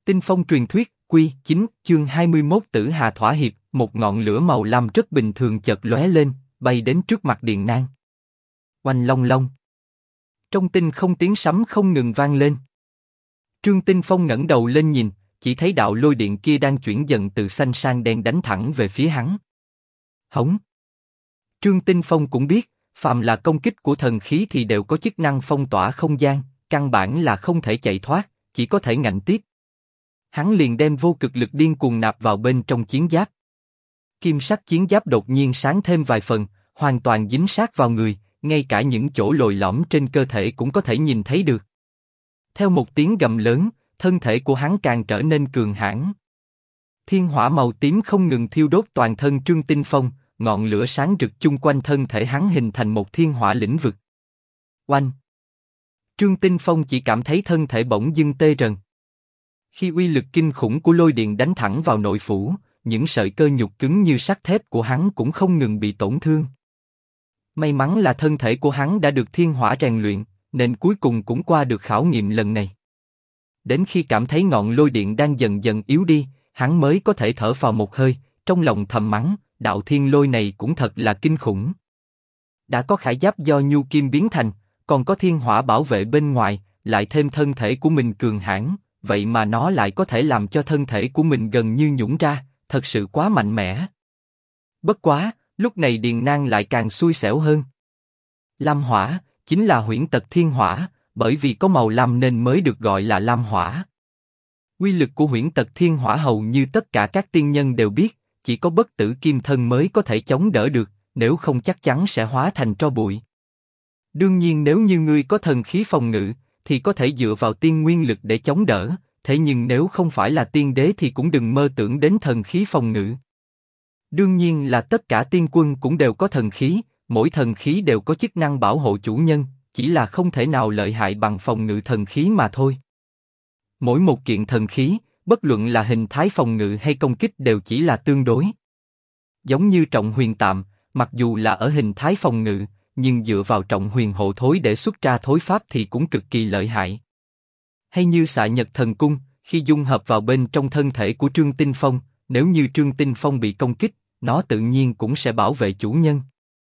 Tinh phong truyền thuyết, Quy 9, chương 21 Tử Hà thỏa hiệp, một ngọn lửa màu lam rất bình thường chợt lóe lên, bay đến trước mặt Điền Nang. Oanh long long. Trong tinh không tiếng sấm không ngừng vang lên. Trương Tinh Phong ngẩng đầu lên nhìn, chỉ thấy đạo lôi điện kia đang chuyển dần từ xanh sang đen đánh thẳng về phía hắn. Hống. Trương Tinh Phong cũng biết, phàm là công kích của thần khí thì đều có chức năng phong tỏa không gian, căn bản là không thể chạy thoát, chỉ có thể ngạnh tiếp. Hắn liền đem vô cực lực điên cuồng nạp vào bên trong chiến giáp. Kim sắc chiến giáp đột nhiên sáng thêm vài phần, hoàn toàn dính sát vào người, ngay cả những chỗ lồi lõm trên cơ thể cũng có thể nhìn thấy được. Theo một tiếng gầm lớn, thân thể của hắn càng trở nên cường hãn. Thiên hỏa màu tím không ngừng thiêu đốt toàn thân Trương Tinh Phong, ngọn lửa sáng rực chung quanh thân thể hắn hình thành một thiên hỏa lĩnh vực. Oanh! Trương Tinh Phong chỉ cảm thấy thân thể bỗng dưng tê rần. Khi uy lực kinh khủng của lôi điện đánh thẳng vào nội phủ, những sợi cơ nhục cứng như sắt thép của hắn cũng không ngừng bị tổn thương. May mắn là thân thể của hắn đã được thiên hỏa rèn luyện, nên cuối cùng cũng qua được khảo nghiệm lần này. Đến khi cảm thấy ngọn lôi điện đang dần dần yếu đi, hắn mới có thể thở phào một hơi, trong lòng thầm mắng, đạo thiên lôi này cũng thật là kinh khủng. Đã có khải giáp do nhu kim biến thành, còn có thiên hỏa bảo vệ bên ngoài, lại thêm thân thể của mình cường hãn, vậy mà nó lại có thể làm cho thân thể của mình gần như nhũn ra, thật sự quá mạnh mẽ. Bất quá, lúc này Điền Nang lại càng xui xẻo hơn. Lam hỏa chính là huyễn tật thiên hỏa, bởi vì có màu lam nên mới được gọi là lam hỏa. Quy lực của huyễn tật thiên hỏa hầu như tất cả các tiên nhân đều biết, chỉ có bất tử kim thân mới có thể chống đỡ được, nếu không chắc chắn sẽ hóa thành tro bụi. Đương nhiên nếu như ngươi có thần khí phòng ngự, thì có thể dựa vào tiên nguyên lực để chống đỡ, thế nhưng nếu không phải là tiên đế thì cũng đừng mơ tưởng đến thần khí phòng ngự. Đương nhiên là tất cả tiên quân cũng đều có thần khí, mỗi thần khí đều có chức năng bảo hộ chủ nhân, chỉ là không thể nào lợi hại bằng phòng ngự thần khí mà thôi. Mỗi một kiện thần khí, bất luận là hình thái phòng ngự hay công kích đều chỉ là tương đối. Giống như trọng huyền tạm, mặc dù là ở hình thái phòng ngự, nhưng dựa vào trọng huyền hộ thối để xuất ra thối pháp thì cũng cực kỳ lợi hại. Hay như xạ nhật thần cung, khi dung hợp vào bên trong thân thể của Trương Tinh Phong, nếu như Trương Tinh Phong bị công kích, nó tự nhiên cũng sẽ bảo vệ chủ nhân.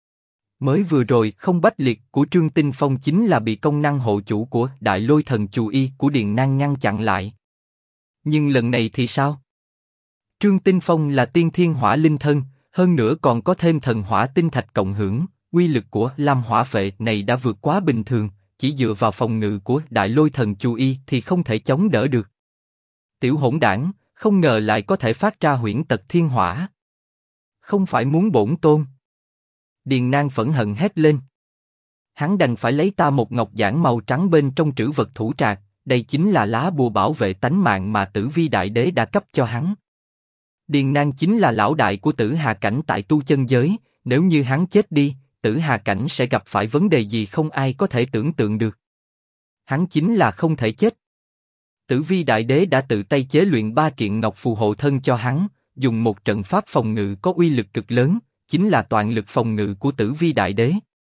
Mới vừa rồi không bách liệt của Trương Tinh Phong chính là bị công năng hộ chủ của Đại Lôi Thần Chù Y của Điền Nang ngăn chặn lại. Nhưng lần này thì sao? Trương Tinh Phong là tiên thiên hỏa linh thân, hơn nữa còn có thêm thần hỏa tinh thạch cộng hưởng, uy lực của Lam Hỏa Phệ này đã vượt quá bình thường, chỉ dựa vào phòng ngự của Đại Lôi Thần Chù Y thì không thể chống đỡ được. Tiểu hỗn đảng, không ngờ lại có thể phát ra huyễn tật thiên hỏa. Không phải muốn bổn tôn. Điền Nang phẫn hận hét lên. Hắn đành phải lấy ta một ngọc giản màu trắng bên trong trữ vật thủ trạc, đây chính là lá bùa bảo vệ tánh mạng mà Tử Vi Đại Đế đã cấp cho hắn. Điền Nang chính là lão đại của Tử Hà cảnh tại tu chân giới, nếu như hắn chết đi, Tử Hà cảnh sẽ gặp phải vấn đề gì không ai có thể tưởng tượng được. Hắn chính là không thể chết. Tử Vi Đại Đế đã tự tay chế luyện 3 kiện ngọc phù hộ thân cho hắn, dùng một trận pháp phòng ngự có uy lực cực lớn, chính là toàn lực phòng ngự của Tử Vi Đại Đế.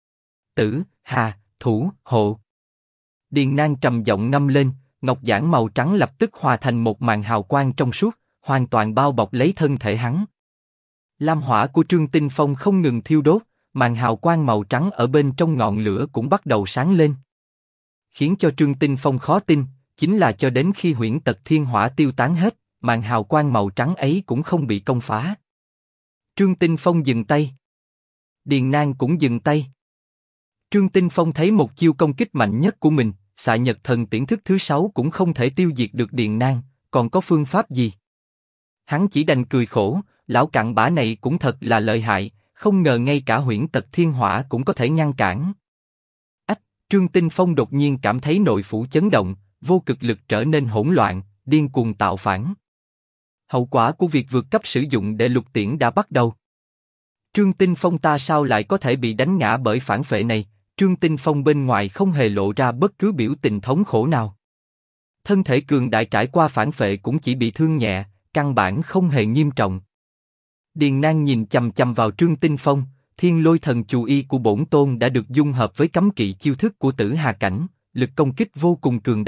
Tử, Hà, thủ, hộ. Điền Nang trầm giọng ngâm lên, ngọc giản màu trắng lập tức hòa thành một màn hào quang trong suốt, hoàn toàn bao bọc lấy thân thể hắn. Lam hỏa của Trương Tinh Phong không ngừng thiêu đốt, màn hào quang màu trắng ở bên trong ngọn lửa cũng bắt đầu sáng lên. Khiến cho Trương Tinh Phong khó tin, chính là cho đến khi huyễn tật thiên hỏa tiêu tán hết, màn hào quang màu trắng ấy cũng không bị công phá. Trương Tinh Phong dừng tay. Điền Nang cũng dừng tay. Trương Tinh Phong thấy một chiêu công kích mạnh nhất của mình, xạ nhật thần tiễn thức thứ 6 cũng không thể tiêu diệt được Điền Nang, còn có phương pháp gì? Hắn chỉ đành cười khổ, lão cặn bã này cũng thật là lợi hại, không ngờ ngay cả huyễn tật thiên hỏa cũng có thể ngăn cản. Ách, Trương Tinh Phong đột nhiên cảm thấy nội phủ chấn động, vô cực lực trở nên hỗn loạn, điên cuồng tạo phản. Hậu quả của việc vượt cấp sử dụng đệ lục tiễn đã bắt đầu. Trương Tinh Phong ta sao lại có thể bị đánh ngã bởi phản phệ này? Trương Tinh Phong bên ngoài không hề lộ ra bất cứ biểu tình thống khổ nào. Thân thể cường đại trải qua phản phệ cũng chỉ bị thương nhẹ, căn bản không hề nghiêm trọng. Điền Nang nhìn chằm chằm vào Trương Tinh Phong, Thiên Lôi Thần Chù Y của bổn tôn đã được dung hợp với cấm kỵ chiêu thức của Tử Hà cảnh, lực công kích vô cùng cường đại,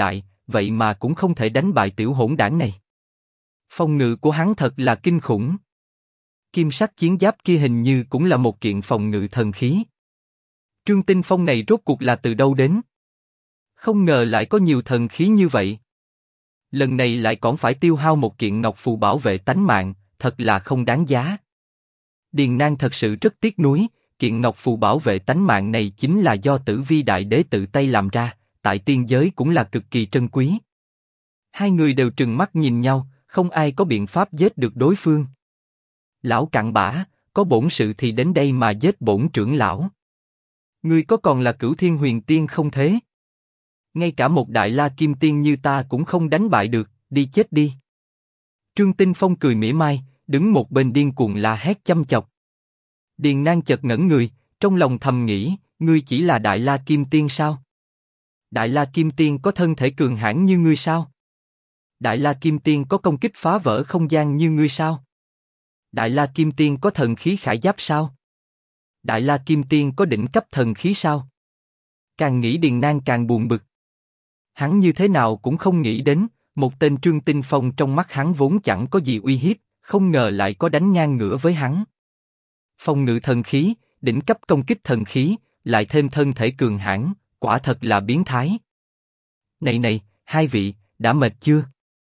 vậy mà cũng không thể đánh bại tiểu hỗn đảng này. Phòng ngự của hắn thật là kinh khủng. Kim sắc chiến giáp kia hình như cũng là một kiện phòng ngự thần khí. Trương Tinh Phong này rốt cuộc là từ đâu đến? Không ngờ lại có nhiều thần khí như vậy. Lần này lại còn phải tiêu hao một kiện ngọc phù bảo vệ tánh mạng, thật là không đáng giá. Điền Nang thật sự rất tiếc nuối, kiện ngọc phù bảo vệ tánh mạng này chính là do Tử Vi Đại Đế tự tay làm ra, tại tiên giới cũng là cực kỳ trân quý. Hai người đều trừng mắt nhìn nhau, không ai có biện pháp giết được đối phương. Lão cặn bã, có bổn sự thì đến đây mà giết bổn trưởng lão. Ngươi có còn là Cửu Thiên Huyền Tiên không thế? Ngay cả một Đại La Kim Tiên như ta cũng không đánh bại được, đi chết đi. Trương Tinh Phong cười mỉa mai, đứng một bên điên cuồng la hét chăm chọc. Điền Nang chợt ngẩn người, trong lòng thầm nghĩ, ngươi chỉ là Đại La Kim Tiên sao? Đại La Kim Tiên có thân thể cường hãn như ngươi sao? Đại La Kim Tiên có công kích phá vỡ không gian như ngươi sao? Đại La Kim Tiên có thần khí khải giáp sao? Đại La Kim Tiên có đỉnh cấp thần khí sao? Càng nghĩ Điền Nang càng buồn bực. Hắn như thế nào cũng không nghĩ đến, một tên Trương Tinh Phong trong mắt hắn vốn chẳng có gì uy hiếp, không ngờ lại có đánh ngang ngửa với hắn. Phòng ngự thần khí, đỉnh cấp công kích thần khí, lại thêm thân thể cường hãn, quả thật là biến thái. Này này, hai vị, đã mệt chưa?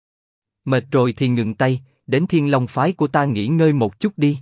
Mệt rồi thì ngừng tay, đến Thiên Long phái của ta nghỉ ngơi một chút đi.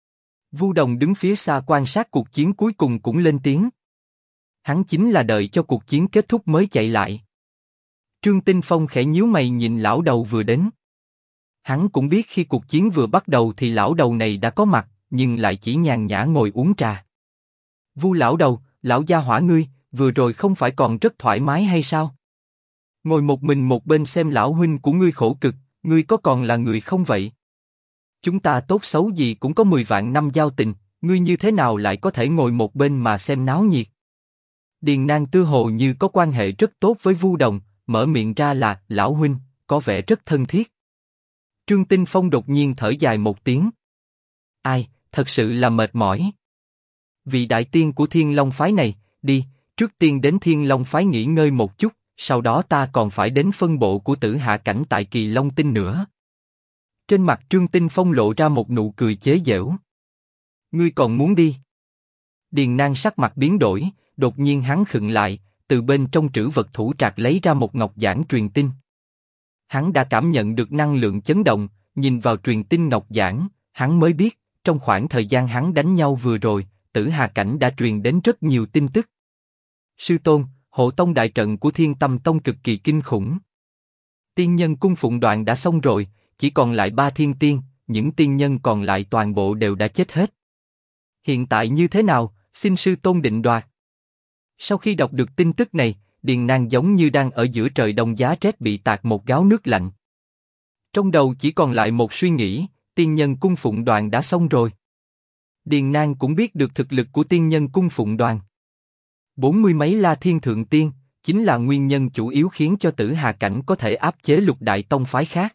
Vu Đồng đứng phía xa quan sát cuộc chiến cuối cùng cũng lên tiếng. Hắn chính là đợi cho cuộc chiến kết thúc mới chạy lại. Trương Tinh Phong khẽ nhíu mày nhìn lão đầu vừa đến. Hắn cũng biết khi cuộc chiến vừa bắt đầu thì lão đầu này đã có mặt, nhưng lại chỉ nhàn nhã ngồi uống trà. Vu lão đầu, lão gia hỏa ngươi, vừa rồi không phải còn rất thoải mái hay sao? Ngồi một mình một bên xem lão huynh của ngươi khổ cực, ngươi có còn là người không vậy? Chúng ta tốt xấu gì cũng có 10 vạn năm giao tình, ngươi như thế nào lại có thể ngồi một bên mà xem náo nhiệt? Điền Nang tư hồ như có quan hệ rất tốt với Vu Đồng, mở miệng ra là lão huynh, có vẻ rất thân thiết. Trương Tinh Phong đột nhiên thở dài một tiếng. Ai, thật sự là mệt mỏi. Vị đại tiên của Thiên Long phái này, đi, trước tiên đến Thiên Long phái nghỉ ngơi một chút, sau đó ta còn phải đến phân bộ của Tử Hạ Cảnh tại Kỳ Long Tinh nữa. Trên mặt Trương Tinh Phong lộ ra một nụ cười chế giễu. Ngươi còn muốn đi? Điền Nang sắc mặt biến đổi, đột nhiên hắn khựng lại, từ bên trong trữ vật thủ trạc lấy ra một ngọc giản truyền tin. Hắn đã cảm nhận được năng lượng chấn động, nhìn vào truyền tin ngọc giản, hắn mới biết, trong khoảng thời gian hắn đánh nhau vừa rồi, Tử Hà Cảnh đã truyền đến rất nhiều tin tức. Sư tôn, hộ tông đại trận của Thiên Tâm Tông cực kỳ kinh khủng. Tiên nhân cung phụng đoàn đã xong rồi, chỉ còn lại 3 thiên tiên, những tiên nhân còn lại toàn bộ đều đã chết hết. Hiện tại như thế nào, xin sư tôn định đoạt. Sau khi đọc được tin tức này, Điền Nang giống như đang ở giữa trời đông giá rét bị tạt một gáo nước lạnh. Trong đầu chỉ còn lại một suy nghĩ, tiên nhân cung phụng đoàn đã xong rồi. Điền Nang cũng biết được thực lực của tiên nhân cung phụng đoàn. 40 mấy La Thiên Thượng Tiên, chính là nguyên nhân chủ yếu khiến cho Tử Hà Cảnh có thể áp chế lục đại tông phái khác.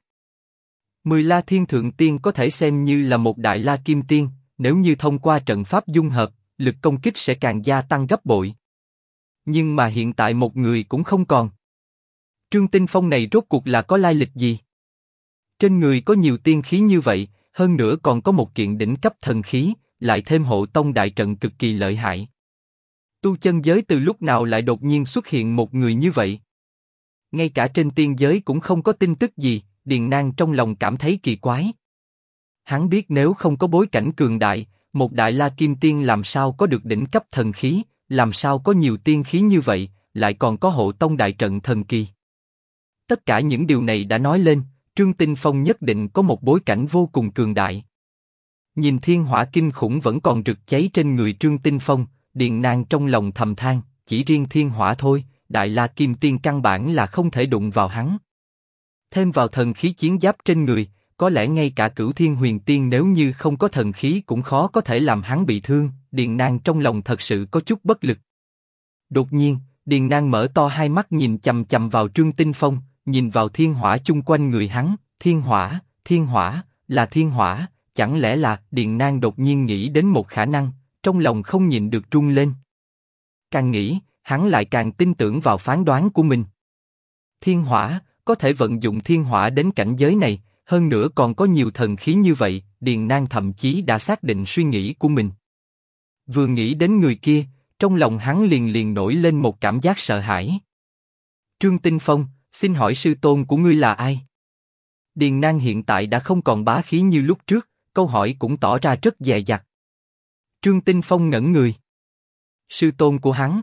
10 La Thiên Thượng Tiên có thể xem như là một Đại La Kim Tiên, nếu như thông qua trận pháp dung hợp, lực công kích sẽ càng gia tăng gấp bội. Nhưng mà hiện tại một người cũng không còn. Trương Tinh Phong này rốt cuộc là có lai lịch gì? Trên người có nhiều tiên khí như vậy, hơn nữa còn có một kiện đỉnh cấp thần khí, lại thêm hộ tông đại trận cực kỳ lợi hại. Tu chân giới từ lúc nào lại đột nhiên xuất hiện một người như vậy? Ngay cả trên tiên giới cũng không có tin tức gì, Điền Nang trong lòng cảm thấy kỳ quái. Hắn biết nếu không có bối cảnh cường đại, một Đại La Kim Tiên làm sao có được đỉnh cấp thần khí, làm sao có nhiều tiên khí như vậy, lại còn có hộ tông đại trận thần kỳ. Tất cả những điều này đã nói lên, Trương Tinh Phong nhất định có một bối cảnh vô cùng cường đại. Nhìn thiên hỏa kinh khủng vẫn còn rực cháy trên người Trương Tinh Phong, Điền Nang trong lòng thầm than, chỉ riêng thiên hỏa thôi, Đại La Kim Tiên căn bản là không thể đụng vào hắn. Thêm vào thần khí chiến giáp trên người, có lẽ ngay cả Cửu Thiên Huyền Tiên nếu như không có thần khí cũng khó có thể làm hắn bị thương. Điền Nang trong lòng thật sự có chút bất lực. Đột nhiên, Điền Nang mở to hai mắt nhìn chằm chằm vào Trương Tinh Phong, nhìn vào thiên hỏa chung quanh người hắn. Thiên hỏa, là thiên hỏa, chẳng lẽ là? Điền Nang đột nhiên nghĩ đến một khả năng, trong lòng không nhịn được run lên. Càng nghĩ, hắn lại càng tin tưởng vào phán đoán của mình. Thiên hỏa, có thể vận dụng thiên hỏa đến cảnh giới này, hơn nữa còn có nhiều thần khí như vậy, Điền Nang thậm chí đã xác định suy nghĩ của mình. Vừa nghĩ đến người kia, trong lòng hắn liền nổi lên một cảm giác sợ hãi. Trương Tinh Phong, xin hỏi sư tôn của ngươi là ai? Điền Nang hiện tại đã không còn bá khí như lúc trước, câu hỏi cũng tỏ ra rất dè dặt. Trương Tinh Phong ngẩn người. Sư tôn của hắn.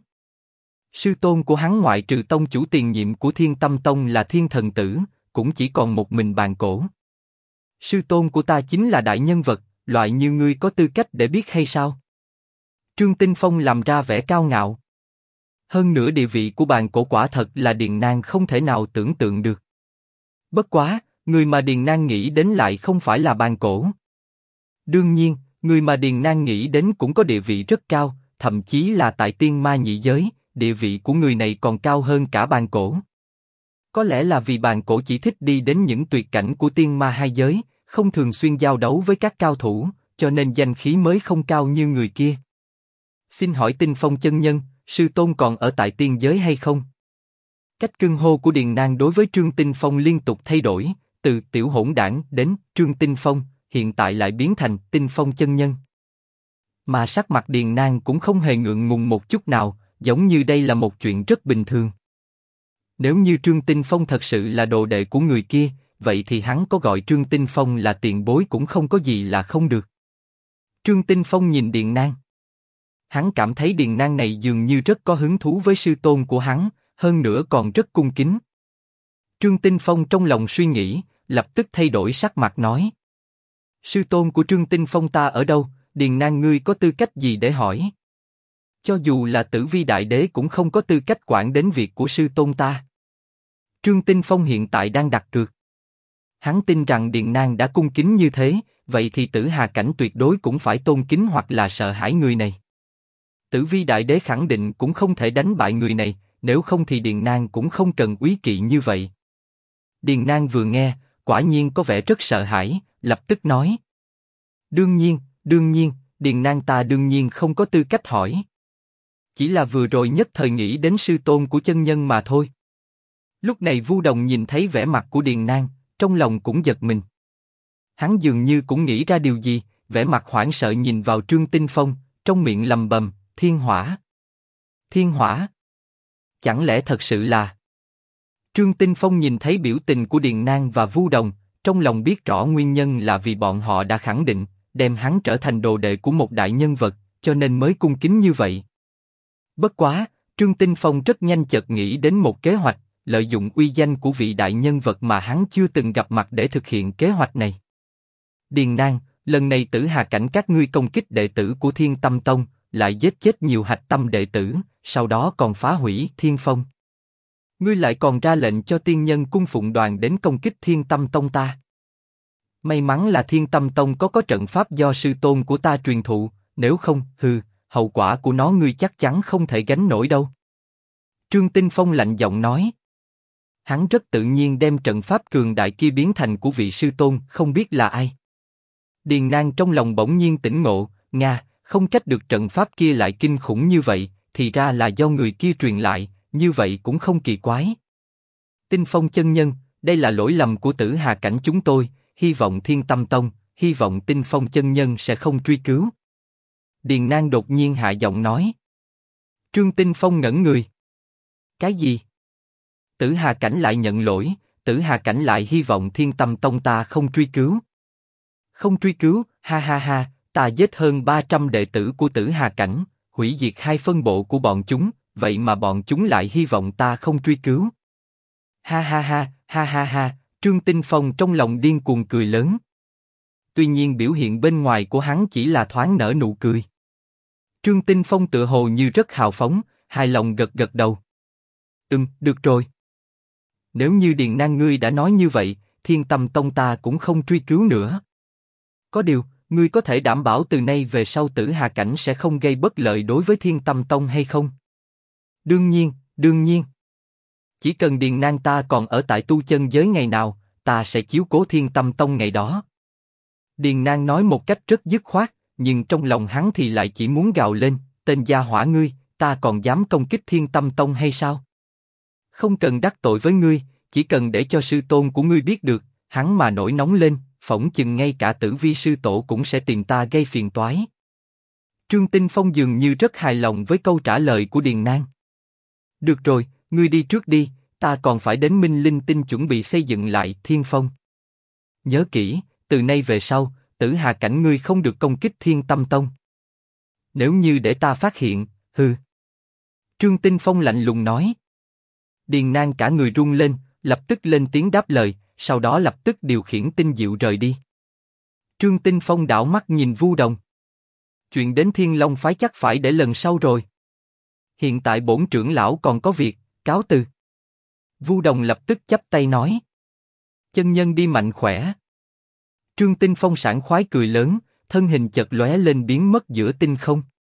Sư tôn của hắn ngoại trừ tông chủ tiền nhiệm của Thiên Tâm Tông là Thiên Thần Tử, cũng chỉ còn một mình Bàn Cổ. Sư tôn của ta chính là đại nhân vật, loại như ngươi có tư cách để biết hay sao? Trương Tinh Phong làm ra vẻ cao ngạo. Hơn nữa địa vị của Bàn Cổ quả thật là Điền Nang không thể nào tưởng tượng được. Bất quá, người mà Điền Nang nghĩ đến lại không phải là Bàn Cổ. Đương nhiên, người mà Điền Nang nghĩ đến cũng có địa vị rất cao, thậm chí là tại tiên ma nhị giới, địa vị của người này còn cao hơn cả Bàn Cổ. Có lẽ là vì Bàn Cổ chỉ thích đi đến những tuyệt cảnh của tiên ma hai giới, không thường xuyên giao đấu với các cao thủ, cho nên danh khí mới không cao như người kia. Xin hỏi Tinh Phong chân nhân, sư tôn còn ở tại tiên giới hay không? Cách xưng hô của Điền Nang đối với Trương Tinh Phong liên tục thay đổi, từ tiểu hỗn đản đến Trương Tinh Phong, hiện tại lại biến thành Tinh Phong chân nhân. Mà sắc mặt Điền Nang cũng không hề ngượng ngùng một chút nào, giống như đây là một chuyện rất bình thường. Nếu như Trương Tinh Phong thật sự là đồ đệ của người kia, vậy thì hắn có gọi Trương Tinh Phong là tiền bối cũng không có gì là không được. Trương Tinh Phong nhìn Điền Nang. Hắn cảm thấy Điền Nang này dường như rất có hứng thú với sư tôn của hắn, hơn nữa còn rất cung kính. Trương Tinh Phong trong lòng suy nghĩ, lập tức thay đổi sắc mặt nói. Sư tôn của Trương Tinh Phong ta ở đâu, Điền Nang ngươi có tư cách gì để hỏi? Cho dù là Tử Vi Đại Đế cũng không có tư cách quản đến việc của sư tôn ta. Trương Tinh Phong hiện tại đang đặt cược. Hắn tin rằng Điền Nang đã cung kính như thế, vậy thì Tử Hà Cảnh tuyệt đối cũng phải tôn kính hoặc là sợ hãi người này. Tử Vi Đại Đế khẳng định cũng không thể đánh bại người này, nếu không thì Điền Nang cũng không cần úy kỵ như vậy. Điền Nang vừa nghe, quả nhiên có vẻ rất sợ hãi, lập tức nói. Đương nhiên, Điền Nang ta đương nhiên không có tư cách hỏi. Chỉ là vừa rồi nhất thời nghĩ đến sư tôn của chân nhân mà thôi. Lúc này Vu Đồng nhìn thấy vẻ mặt của Điền Nang, trong lòng cũng giật mình. Hắn dường như cũng nghĩ ra điều gì, vẻ mặt hoảng sợ nhìn vào Trương Tinh Phong, trong miệng lầm bầm, thiên hỏa. Thiên hỏa? Chẳng lẽ thật sự là... Trương Tinh Phong nhìn thấy biểu tình của Điền Nang và Vu Đồng, trong lòng biết rõ nguyên nhân là vì bọn họ đã khẳng định, đem hắn trở thành đồ đệ của một đại nhân vật, cho nên mới cung kính như vậy. Bất quá, Trương Tinh Phong rất nhanh chợt nghĩ đến một kế hoạch, lợi dụng uy danh của vị đại nhân vật mà hắn chưa từng gặp mặt để thực hiện kế hoạch này. Điền Nang, lần này Tử Hà Cảnh các ngươi công kích đệ tử của Thiên Tâm Tông, lại giết chết nhiều hạch tâm đệ tử, sau đó còn phá hủy Thiên Phong. Ngươi lại còn ra lệnh cho tiên nhân cung phụng đoàn đến công kích Thiên Tâm Tông ta. May mắn là Thiên Tâm Tông có trận pháp do sư tôn của ta truyền thụ, nếu không, hậu quả của nó ngươi chắc chắn không thể gánh nổi đâu. Trương Tinh Phong lạnh giọng nói. Hắn rất tự nhiên đem trận pháp cường đại kia biến thành của vị sư tôn, không biết là ai. Điền Nang trong lòng bỗng nhiên tỉnh ngộ, không trách được trận pháp kia lại kinh khủng như vậy, thì ra là do người kia truyền lại, như vậy cũng không kỳ quái. Tinh Phong chân nhân, đây là lỗi lầm của Tử Hà Cảnh chúng tôi, hy vọng Thiên Tâm Tông, hy vọng Tinh Phong chân nhân sẽ không truy cứu. Điền Nang đột nhiên hạ giọng nói. Trương Tinh Phong ngẩn người. Cái gì? Tử Hà Cảnh lại nhận lỗi, Tử Hà Cảnh lại hy vọng Thiên Tâm Tông ta không truy cứu. Không truy cứu, ha, ta giết hơn 300 đệ tử của Tử Hà Cảnh, hủy diệt 2 phân bộ của bọn chúng, vậy mà bọn chúng lại hy vọng ta không truy cứu. Ha, Trương Tinh Phong trong lòng điên cuồng cười lớn. Tuy nhiên biểu hiện bên ngoài của hắn chỉ là thoáng nở nụ cười. Trương Tinh Phong tựa hồ như rất hào phóng, hài lòng gật đầu. Được rồi. Nếu như Điền Nang ngươi đã nói như vậy, Thiên Tâm Tông ta cũng không truy cứu nữa. Có điều, ngươi có thể đảm bảo từ nay về sau Tử Hà Cảnh sẽ không gây bất lợi đối với Thiên Tâm Tông hay không? Đương nhiên. Chỉ cần Điền Nang ta còn ở tại tu chân giới ngày nào, ta sẽ chiếu cố Thiên Tâm Tông ngày đó. Điền Nang nói một cách rất dứt khoát, nhưng trong lòng hắn thì lại chỉ muốn gào lên, tên gia hỏa ngươi, ta còn dám công kích Thiên Tâm Tông hay sao? Không cần đắc tội với ngươi, chỉ cần để cho sư tôn của ngươi biết được, hắn mà nổi nóng lên, phỏng chừng ngay cả Tử Vi sư tổ cũng sẽ tìm ta gây phiền toái. Trương Tinh Phong dường như rất hài lòng với câu trả lời của Điền Nang. Được rồi, ngươi đi trước đi, ta còn phải đến Minh Linh Tinh chuẩn bị xây dựng lại Thiên Phong. Nhớ kỹ, từ nay về sau, Tử Hà Cảnh ngươi không được công kích Thiên Tâm Tông. Nếu như để ta phát hiện, hừ. Trương Tinh Phong lạnh lùng nói. Điền Nang cả người run lên, lập tức lên tiếng đáp lời, sau đó lập tức điều khiển tinh diệu rời đi. Trương Tinh Phong đảo mắt nhìn Vu Đồng. Chuyện đến Thiên Long phái chắc phải để lần sau rồi. Hiện tại bổn trưởng lão còn có việc, cáo từ. Vu Đồng lập tức chắp tay nói. Chân nhân đi mạnh khỏe. Trương Tinh Phong sảng khoái cười lớn, thân hình chợt lóe lên biến mất giữa tinh không.